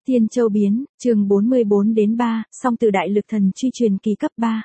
Tiên Châu biến, chương 44-3, song từ đại lực thần truy truyền kỳ cấp 3.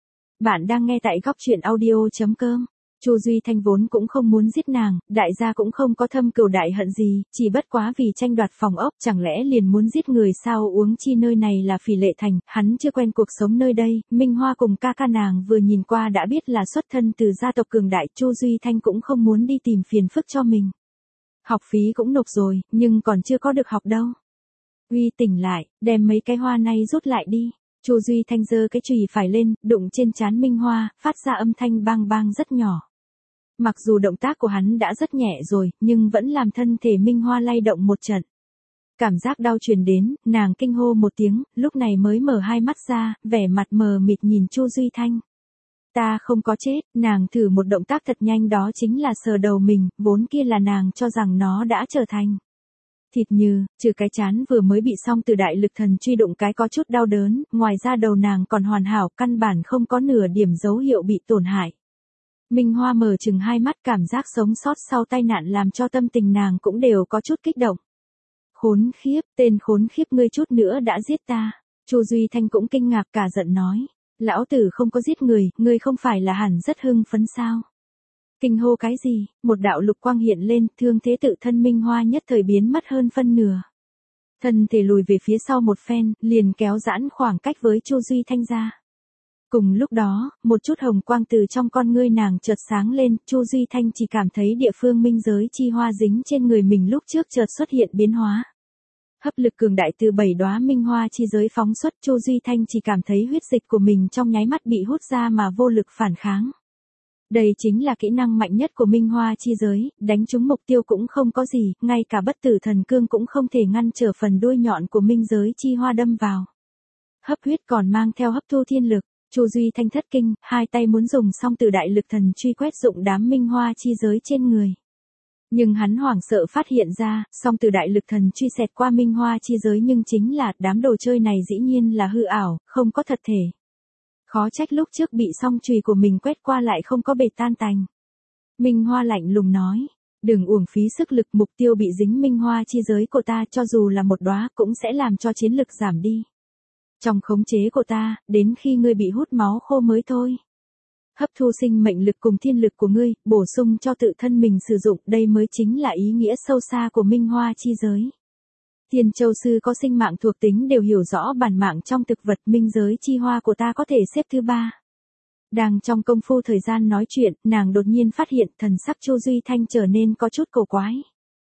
Bạn đang nghe tại góc truyện audio.com. Chu Duy Thanh vốn cũng không muốn giết nàng, đại gia cũng không có thâm cừu đại hận gì, chỉ bất quá vì tranh đoạt phòng ốc, chẳng lẽ liền muốn giết người sao? Uống chi nơi này là Phỉ Lệ Thành, hắn chưa quen cuộc sống nơi đây. Minh Hoa cùng ca ca nàng vừa nhìn qua đã biết là xuất thân từ gia tộc cường đại, Chu Duy Thanh cũng không muốn đi tìm phiền phức cho mình. Học phí cũng nộp rồi, nhưng còn chưa có được học đâu. Uy, tỉnh lại, đem mấy cái hoa này rút lại đi. Chu Duy Thanh giơ cái chùy phải lên, đụng trên trán Minh Hoa, phát ra âm thanh bang bang rất nhỏ. Mặc dù động tác của hắn đã rất nhẹ rồi, nhưng vẫn làm thân thể Minh Hoa lay động một trận. Cảm giác đau truyền đến, nàng kinh hô một tiếng, lúc này mới mở hai mắt ra, vẻ mặt mờ mịt nhìn Chu Duy Thanh. Ta không có chết, nàng thử một động tác thật nhanh, đó chính là sờ đầu mình, vốn kia là nàng cho rằng nó đã trở thành thịt như, trừ cái chán vừa mới bị xong từ đại lực thần truy đụng cái có chút đau đớn, ngoài ra đầu nàng còn hoàn hảo, căn bản không có nửa điểm dấu hiệu bị tổn hại. Minh Hoa mở chừng hai mắt, cảm giác sống sót sau tai nạn làm cho tâm tình nàng cũng đều có chút kích động. Khốn khiếp, tên khốn khiếp, ngươi chút nữa đã giết ta. Chu Duy Thanh cũng kinh ngạc cả giận nói. Lão tử không có giết người, ngươi không phải là hẳn rất hưng phấn sao? Kinh hô cái gì? Một đạo lục quang hiện lên, thương thế tự thân Minh Hoa nhất thời biến mất hơn phân nửa. Thân thể lùi về phía sau một phen, liền kéo giãn khoảng cách với Chu Duy Thanh ra. Cùng lúc đó, một chút hồng quang từ trong con ngươi nàng chợt sáng lên, Chu Duy Thanh chỉ cảm thấy địa phương minh giới chi hoa dính trên người mình lúc trước chợt xuất hiện biến hóa. Hấp lực cường đại từ 7 đóa minh hoa chi giới phóng xuất, Chu Duy Thanh chỉ cảm thấy huyết dịch của mình trong nháy mắt bị hút ra mà vô lực phản kháng. Đây chính là kỹ năng mạnh nhất của minh hoa chi giới, đánh trúng mục tiêu cũng không có gì, ngay cả bất tử thần cương cũng không thể ngăn trở phần đuôi nhọn của minh giới chi hoa đâm vào. Hấp huyết còn mang theo hấp thu thiên lực. Chu Duy Thanh thất kinh, hai tay muốn dùng song từ đại lực thần truy quét dụng đám minh hoa chi giới trên người. Nhưng hắn hoảng sợ phát hiện ra, song từ đại lực thần truy xẹt qua minh hoa chi giới nhưng chính là đám đồ chơi này dĩ nhiên là hư ảo, không có thật thể. Khó trách lúc trước bị song chùy của mình quét qua lại không có bể tan tành. Minh Hoa lạnh lùng nói, đừng uổng phí sức lực, mục tiêu bị dính minh hoa chi giới của ta cho dù là một đóa cũng sẽ làm cho chiến lực giảm đi. Trong khống chế của ta, đến khi ngươi bị hút máu khô mới thôi. Hấp thu sinh mệnh lực cùng thiên lực của ngươi, bổ sung cho tự thân mình sử dụng, đây mới chính là ý nghĩa sâu xa của minh hoa chi giới. Tiên Châu sư có sinh mạng thuộc tính đều hiểu rõ bản mạng trong thực vật, minh giới chi hoa của ta có thể xếp thứ 3. Đang trong công phu thời gian nói chuyện, nàng đột nhiên phát hiện thần sắc Chu Duy Thanh trở nên có chút cổ quái.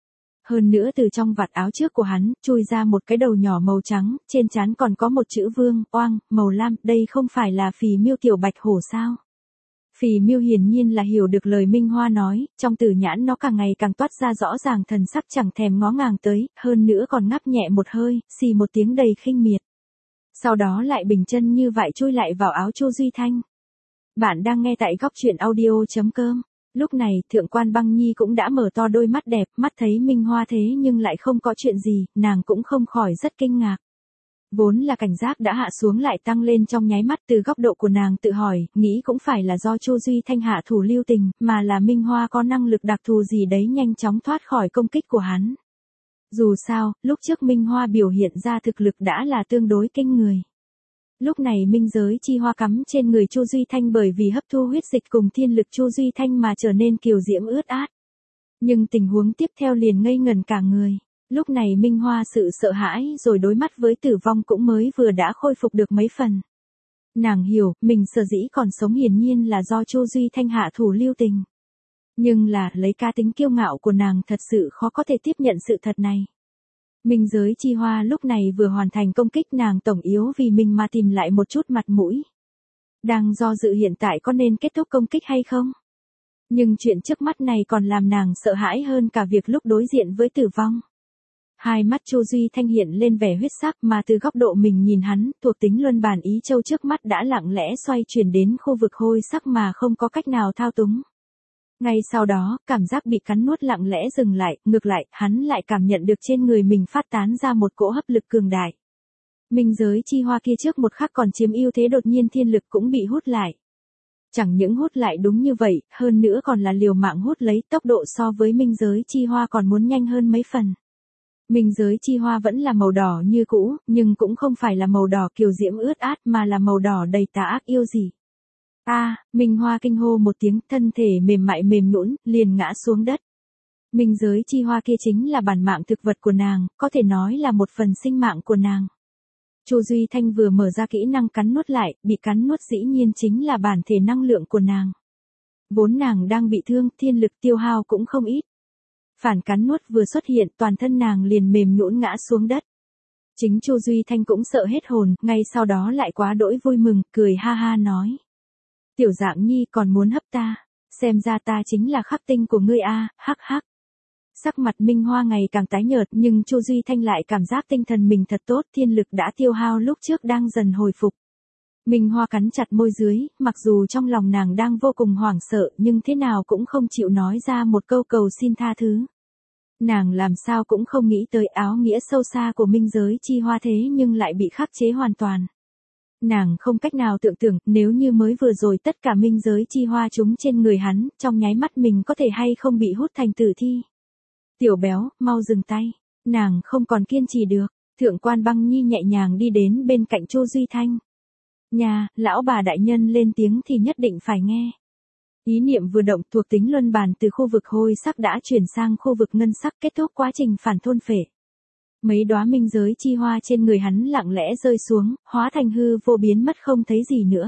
Hơn nữa từ trong vạt áo trước của hắn, chui ra một cái đầu nhỏ màu trắng, trên trán còn có một chữ Vương, Oang, màu lam, đây không phải là Phì Miêu tiểu bạch hổ sao? Phì Miêu hiển nhiên là hiểu được lời Minh Hoa nói, trong tử nhãn nó càng ngày càng toát ra rõ ràng thần sắc chẳng thèm ngó ngàng tới, hơn nữa còn ngáp nhẹ một hơi, xì một tiếng đầy khinh miệt. Sau đó lại bình chân như vậy chui lại vào áo Chu Duy Thanh. Bạn đang nghe tại góc truyện audio.com. Lúc này, Thượng quan Băng Nhi cũng đã mở to đôi mắt đẹp, mắt thấy Minh Hoa thế nhưng lại không có chuyện gì, nàng cũng không khỏi rất kinh ngạc. Vốn là cảnh giác đã hạ xuống lại tăng lên trong nháy mắt, từ góc độ của nàng tự hỏi, nghĩ cũng phải là do Chu Duy Thanh hạ thủ lưu tình, mà là Minh Hoa có năng lực đặc thù gì đấy nhanh chóng thoát khỏi công kích của hắn. Dù sao, lúc trước Minh Hoa biểu hiện ra thực lực đã là tương đối kinh người. Lúc này minh giới chi hoa cắm trên người Chu Duy Thanh bởi vì hấp thu huyết dịch cùng thiên lực Chu Duy Thanh mà trở nên kiều diễm ướt át. Nhưng tình huống tiếp theo liền ngây ngẩn cả người. Lúc này Minh Hoa sự sợ hãi rồi đối mắt với tử vong cũng mới vừa đã khôi phục được mấy phần. Nàng hiểu, mình sở dĩ còn sống hiển nhiên là do Chu Duy Thanh hạ thủ lưu tình. Nhưng là, lấy cá tính kiêu ngạo của nàng thật sự khó có thể tiếp nhận sự thật này. Minh giới chi hoa lúc này vừa hoàn thành công kích, nàng tổng yếu vì mình mà tìm lại một chút mặt mũi. Đang do dự hiện tại có nên kết thúc công kích hay không? Nhưng chuyện trước mắt này còn làm nàng sợ hãi hơn cả việc lúc đối diện với tử vong. Hai mắt Chu Duy Thanh hiện lên vẻ huyết sắc, mà từ góc độ mình nhìn hắn, thuộc tính luân bản ý châu trước mắt đã lặng lẽ xoay chuyển đến khu vực hôi sắc mà không có cách nào thao túng. Ngay sau đó, cảm giác bị cắn nuốt lặng lẽ dừng lại, ngược lại, hắn lại cảm nhận được trên người mình phát tán ra một cỗ hấp lực cường đại. Minh giới chi hoa kia trước một khắc còn chiếm ưu thế, đột nhiên thiên lực cũng bị hút lại. Chẳng những hút lại đúng như vậy, hơn nữa còn là liều mạng hút lấy, tốc độ so với minh giới chi hoa còn muốn nhanh hơn mấy phần. Minh giới chi hoa vẫn là màu đỏ như cũ, nhưng cũng không phải là màu đỏ kiều diễm ướt át mà là màu đỏ đầy tà ác yêu dị. Minh Hoa kinh hô một tiếng, thân thể mềm mại mềm nhũn, liền ngã xuống đất. Minh giới chi hoa kia chính là bản mạng thực vật của nàng, có thể nói là một phần sinh mạng của nàng. Chu Duy Thanh vừa mở ra kỹ năng cắn nuốt lại, bị cắn nuốt dĩ nhiên chính là bản thể năng lượng của nàng. Vốn nàng đang bị thương, thiên lực tiêu hao cũng không ít. Phản cắn nuốt vừa xuất hiện, toàn thân nàng liền mềm nhũn ngã xuống đất. Chính Chu Duy Thanh cũng sợ hết hồn, ngay sau đó lại quá đỗi vui mừng, cười ha ha nói. Tiểu Dạng Nhi còn muốn hấp ta, xem ra ta chính là khắc tinh của ngươi a, hắc hắc. Sắc mặt Minh Hoa ngày càng tái nhợt nhưng Chu Duy Thanh lại cảm giác tinh thần mình thật tốt, thiên lực đã tiêu hao lúc trước đang dần hồi phục. Minh Hoa cắn chặt môi dưới, mặc dù trong lòng nàng đang vô cùng hoảng sợ nhưng thế nào cũng không chịu nói ra một câu cầu xin tha thứ. Nàng làm sao cũng không nghĩ tới áo nghĩa sâu xa của minh giới chi hoa thế nhưng lại bị khắc chế hoàn toàn. Nàng không cách nào tưởng tượng nếu như mới vừa rồi tất cả minh giới chi hoa chúng trên người hắn, trong nháy mắt mình có thể hay không bị hút thành tử thi. Tiểu béo, mau dừng tay. Nàng không còn kiên trì được. Thượng quan Băng Nhi nhẹ nhàng đi đến bên cạnh Chu Duy Thanh. Nhà, lão bà đại nhân lên tiếng thì nhất định phải nghe. Ý niệm vừa động, thuộc tính luân bàn từ khu vực hôi sắc đã chuyển sang khu vực ngân sắc, kết thúc quá trình phản thôn phệ. Mấy đóa minh giới chi hoa trên người hắn lặng lẽ rơi xuống, hóa thành hư vô biến mất không thấy gì nữa.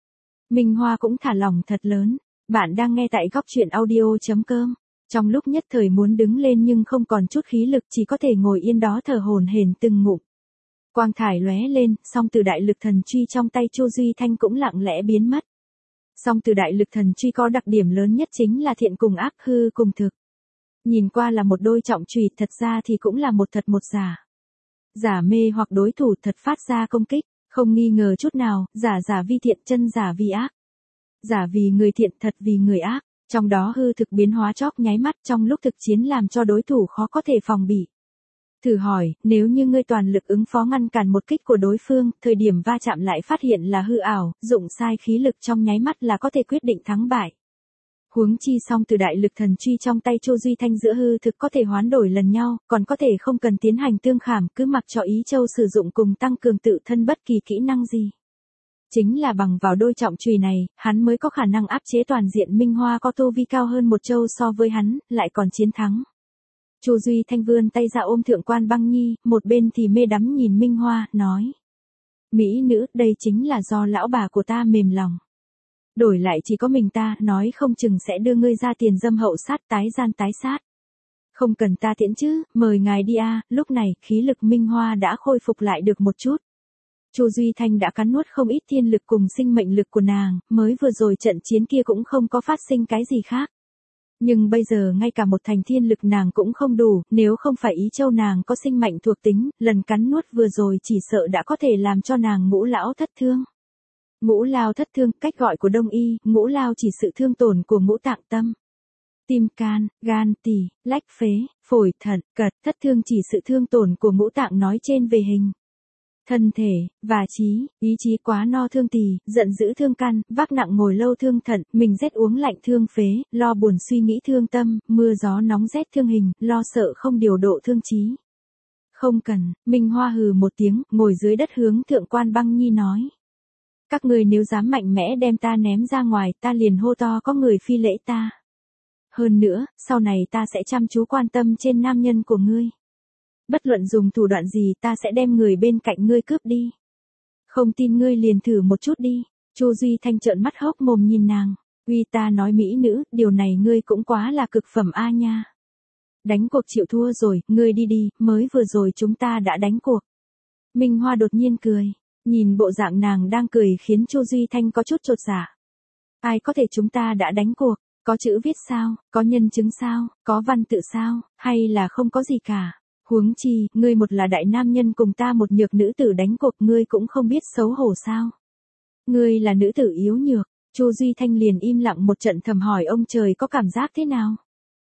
Minh Hoa cũng thả lỏng thật lớn. Bạn đang nghe tại góc truyện audio.com. Trong lúc nhất thời muốn đứng lên nhưng không còn chút khí lực, chỉ có thể ngồi yên đó thở hổn hển từng ngụm. Quang thải lóe lên, song từ đại lực thần truy trong tay Chu Duy Thanh cũng lặng lẽ biến mất. Song từ đại lực thần truy có đặc điểm lớn nhất chính là thiện cùng ác, hư cùng thực. Nhìn qua là một đôi trọng chùy, thật ra thì cũng là một thật một giả. Giả mê hoặc đối thủ, thật phát ra công kích, không nghi ngờ chút nào, giả vi thiện, chân giả vi ác. Giả vì người thiện, thật vì người ác. Trong đó hư thực biến hóa chóp nháy mắt, trong lúc thực chiến làm cho đối thủ khó có thể phòng bị. Thử hỏi, nếu như ngươi toàn lực ứng phó ngăn cản một kích của đối phương, thời điểm va chạm lại phát hiện là hư ảo, dụng sai khí lực trong nháy mắt là có thể quyết định thắng bại. Huống chi song từ đại lực thần truy trong tay Chu Duy Thanh giữa hư thực có thể hoán đổi lần nhau, còn có thể không cần tiến hành tương khảm, cứ mặc cho ý châu sử dụng cùng tăng cường tự thân bất kỳ kỹ năng gì. Chính là bằng vào đôi trọng chùy này, hắn mới có khả năng áp chế toàn diện Minh Hoa có tu vi cao hơn một châu so với hắn, lại còn chiến thắng. Chu Duy Thanh vươn tay ra ôm Thượng quan Băng Nhi, một bên thì mê đắm nhìn Minh Hoa, nói. Mỹ nữ, đây chính là do lão bà của ta mềm lòng. Đổi lại chỉ có mình ta, nói không chừng sẽ đưa ngươi ra tiền dâm hậu sát, tái gian tái sát. Không cần ta tiễn chứ, mời ngài đi a. Lúc này, khí lực Minh Hoa đã khôi phục lại được một chút. Chu Duy Thanh đã cắn nuốt không ít thiên lực cùng sinh mệnh lực của nàng, mới vừa rồi trận chiến kia cũng không có phát sinh cái gì khác. Nhưng bây giờ ngay cả một thành thiên lực nàng cũng không đủ, nếu không phải ý châu nàng có sinh mệnh thuộc tính, lần cắn nuốt vừa rồi chỉ sợ đã có thể làm cho nàng ngũ lão thất thương. Ngũ lao thất thương, cách gọi của Đông y, ngũ lao chỉ sự thương tổn của ngũ tạng tâm. Tim can, gan tỳ, lách phế, phổi thận, cật, thất thương chỉ sự thương tổn của ngũ tạng nói trên về hình. Thân thể, và trí, ý chí quá no thương tỳ, giận dữ thương căn, vác nặng ngồi lâu thương thận, mình rét uống lạnh thương phế, lo buồn suy nghĩ thương tâm, mưa gió nóng rét thương hình, lo sợ không điều độ thương trí. Không cần, Minh Hoa hừ một tiếng, ngồi dưới đất hướng Thượng quan Băng Nhi nói. Các người nếu dám mạnh mẽ đem ta ném ra ngoài, ta liền hô to có người phi lễ ta. Hơn nữa, sau này ta sẽ chăm chú quan tâm trên nam nhân của ngươi. Bất luận dùng thủ đoạn gì ta sẽ đem người bên cạnh ngươi cướp đi. Không tin ngươi liền thử một chút đi. Chu Duy Thanh trợn mắt hốc mồm nhìn nàng. Uy, ta nói mỹ nữ, điều này ngươi cũng quá là cực phẩm a nha. Đánh cuộc chịu thua rồi, ngươi đi đi, mới vừa rồi chúng ta đã đánh cuộc. Minh Hoa đột nhiên cười. Nhìn bộ dạng nàng đang cười khiến Chu Duy Thanh có chút chột dạ. Ai có thể chúng ta đã đánh cuộc, có chữ viết sao, có nhân chứng sao, có văn tự sao, hay là không có gì cả. Huống chi, ngươi một là đại nam nhân cùng ta một nhược nữ tử đánh cuộc, ngươi cũng không biết xấu hổ sao. Ngươi là nữ tử yếu nhược, Chu Duy Thanh liền im lặng một trận thầm hỏi ông trời có cảm giác thế nào.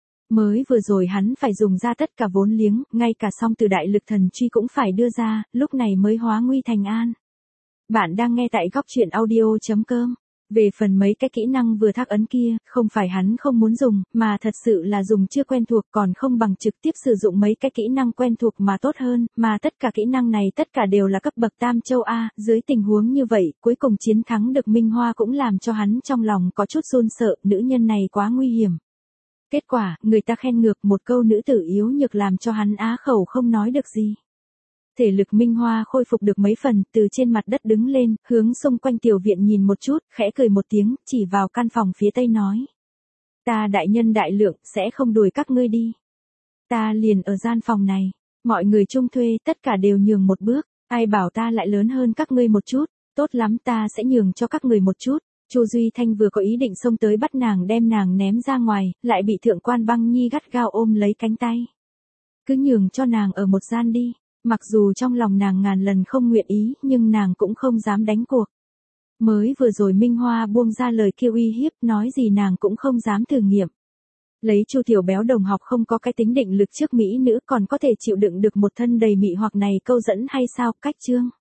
Mới vừa rồi hắn phải dùng ra tất cả vốn liếng, ngay cả song từ đại lực thần truy cũng phải đưa ra, lúc này mới hóa nguy thành an. Bạn đang nghe tại góc truyện audio.com. Về phần mấy cái kỹ năng vừa thác ấn kia, không phải hắn không muốn dùng, mà thật sự là dùng chưa quen thuộc còn không bằng trực tiếp sử dụng mấy cái kỹ năng quen thuộc mà tốt hơn, mà tất cả kỹ năng này tất cả đều là cấp bậc Tam Châu A, dưới tình huống như vậy, cuối cùng chiến thắng được Minh Hoa cũng làm cho hắn trong lòng có chút run sợ, nữ nhân này quá nguy hiểm. Kết quả, người ta khen ngược một câu nữ tử yếu nhược làm cho hắn á khẩu không nói được gì. Thể lực Minh Hoa khôi phục được mấy phần, từ trên mặt đất đứng lên, hướng xung quanh tiểu viện nhìn một chút, khẽ cười một tiếng, chỉ vào căn phòng phía tây nói. Ta đại nhân đại lượng, sẽ không đuổi các ngươi đi. Ta liền ở gian phòng này, mọi người chung thuê, tất cả đều nhường một bước, ai bảo ta lại lớn hơn các ngươi một chút, tốt lắm ta sẽ nhường cho các người một chút. Chu Duy Thanh vừa có ý định xông tới bắt nàng đem nàng ném ra ngoài, lại bị thượng quan Băng Nhi gắt gao ôm lấy cánh tay. Cứ nhường cho nàng ở một gian đi. Mặc dù trong lòng nàng ngàn lần không nguyện ý, nhưng nàng cũng không dám đánh cuộc. Mới vừa rồi Minh Hoa buông ra lời kêu uy hiếp, nói gì nàng cũng không dám thử nghiệm. Lấy Chu Tiểu Béo đồng học không có cái tính định lực trước mỹ nữ còn có thể chịu đựng được một thân đầy mị hoặc này câu dẫn hay sao, cách chương.